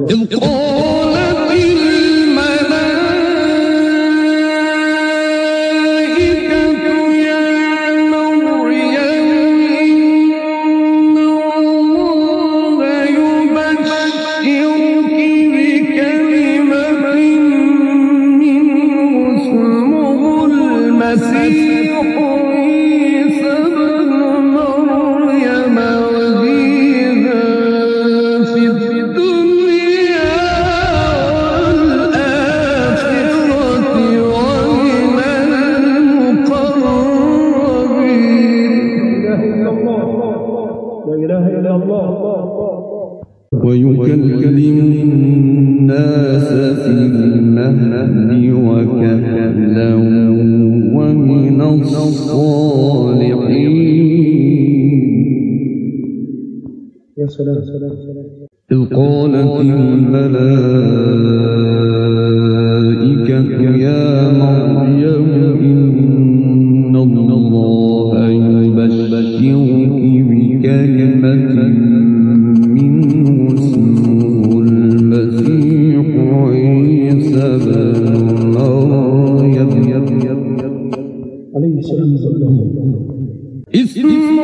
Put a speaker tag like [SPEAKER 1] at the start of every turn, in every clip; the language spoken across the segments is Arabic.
[SPEAKER 1] إذ قالت ويكلم الناس في المهد وكهلا ومن الصالحين.
[SPEAKER 2] يا سلام.
[SPEAKER 1] إذ قالت الملائكة يا مريم إن الله يبشرك بكلمة منه اسمه المسيح عيسى بن مريم
[SPEAKER 2] عليه السلام.
[SPEAKER 1] اسمه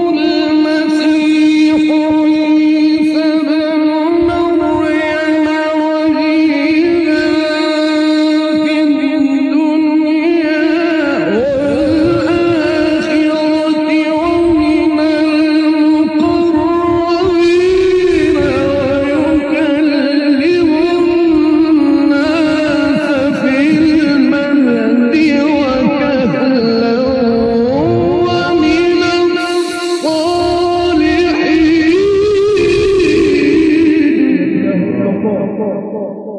[SPEAKER 1] المسيح عيسى بن مريم وجيها في الدنيا والآخرة ومن المقربين ويكلم الناس في المهد وكهلا ومن الصالحين.